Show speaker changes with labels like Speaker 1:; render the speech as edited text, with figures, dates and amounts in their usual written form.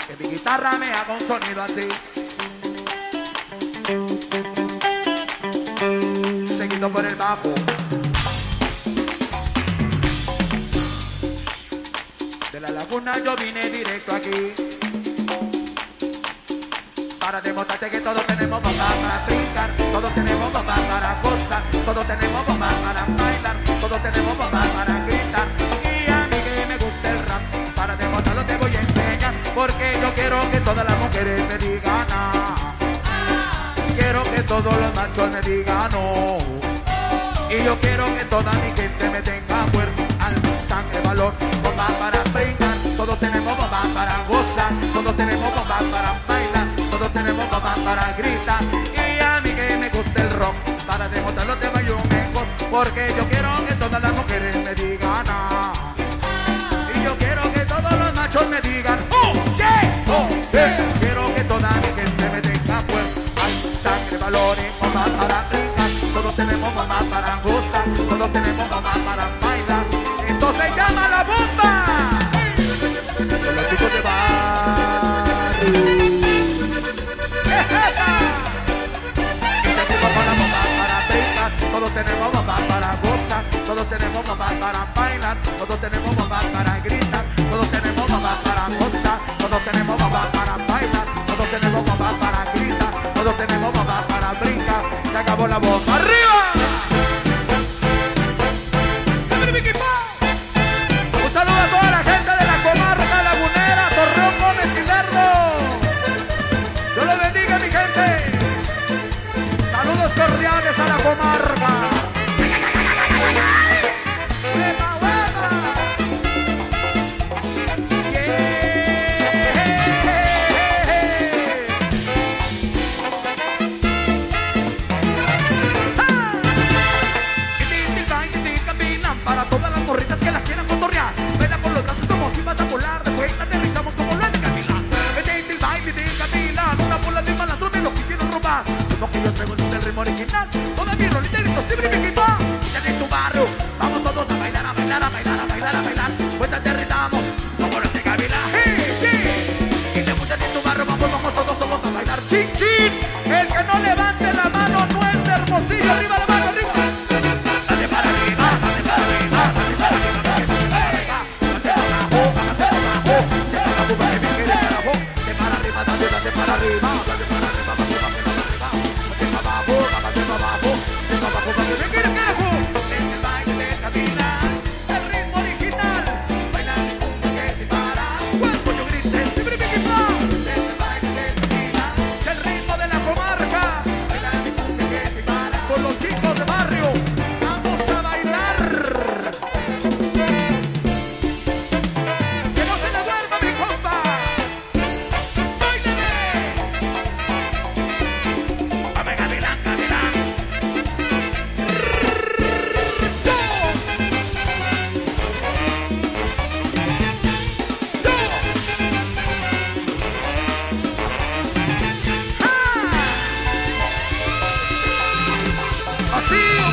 Speaker 1: que mi guitarra me haga un sonido así. Seguido por el bajo. De la laguna yo vine directo aquí para demostrarte que todos tenemos bombas para brincar, todos tenemos bombas para gozar, todos tenemos bombas para bailar, todos tenemos bombas para gritar. Y a mí que me gusta el rap, para demostrarlo te voy a enseñar, porque yo quiero que todas las mujeres me digan ah. Quiero que todos los machos me digan no. Y yo quiero que toda mi gente me tenga fuerte, alma, sangre, valor, bombas para brincar, todos tenemos bombas para gozar, todos tenemos bombas para bailar, todos tenemos bombas para gritar. Y a mí que me gusta el rock, para demostrarlo te bailo mejor, porque yo quiero que todas las mujeres me digan ah. Y yo quiero que todos los machos me digan oh yeah, oh yeah. Quiero que toda mi gente me tenga fuerte, alma, sangre, valor y bombas para brincar, todos tenemos bombas para gozar, todos tenemos bombas para bailar. Esto se llama la bomba. Con los chicos de barrio. Y tenemos con la bomba para brincar, todos tenemos bombas para gozar, todos tenemos bombas para bailar, todos tenemos bombas para gritar, todos tenemos bombas para gozar, todos tenemos bombas para bailar, todos tenemos bombas para gritar, todos tenemos bombas para brincar. Se acabó la bomba. ¡Arriba! Un saludo a toda la gente de la comarca lagunera, Torreón, Gómez y Lerdo. Dios los bendiga, mi gente. Saludos cordiales a la comarca. ¡Hueva, hueva! Para todas las morritas que las quieran cotorrear, baila por los brazos como si vas a volar, después aterrizamos como la de Camila. Vete el baile de Camila, una bola de malandro me lo quisieron robar. Lo que yo traigo es el ritmo original, toda mi rolita grito siempre me quito. Ya en tu barrio, vamos todos a bailar, a bailar, a bailar, a bailar, a bailar, pues aterrizamos como los de Camila. Y te muchas en tu barrio, vamos todos a bailar. Chin, chin, el que no levante la mano no es de Hermosillo, arriba la mano, arriba. Dale para arriba, dale para arriba, dale para arriba, dale para arriba, dale para abajo, dale para abajo, dale para abajo, que me quiere carajo, dale para arriba, dale para arriba, dale para arriba, dale para arriba, dale para abajo, dale para abajo, dale para abajo, que me quiere carajo. Es el baile de Camila, el ritmo original, baila el mundo que se para, cuando yo grite, siempre me quita. Es el baile de Camila, el ritmo de la comarca, baila el mundo que se para, con los chicos de barrio. Así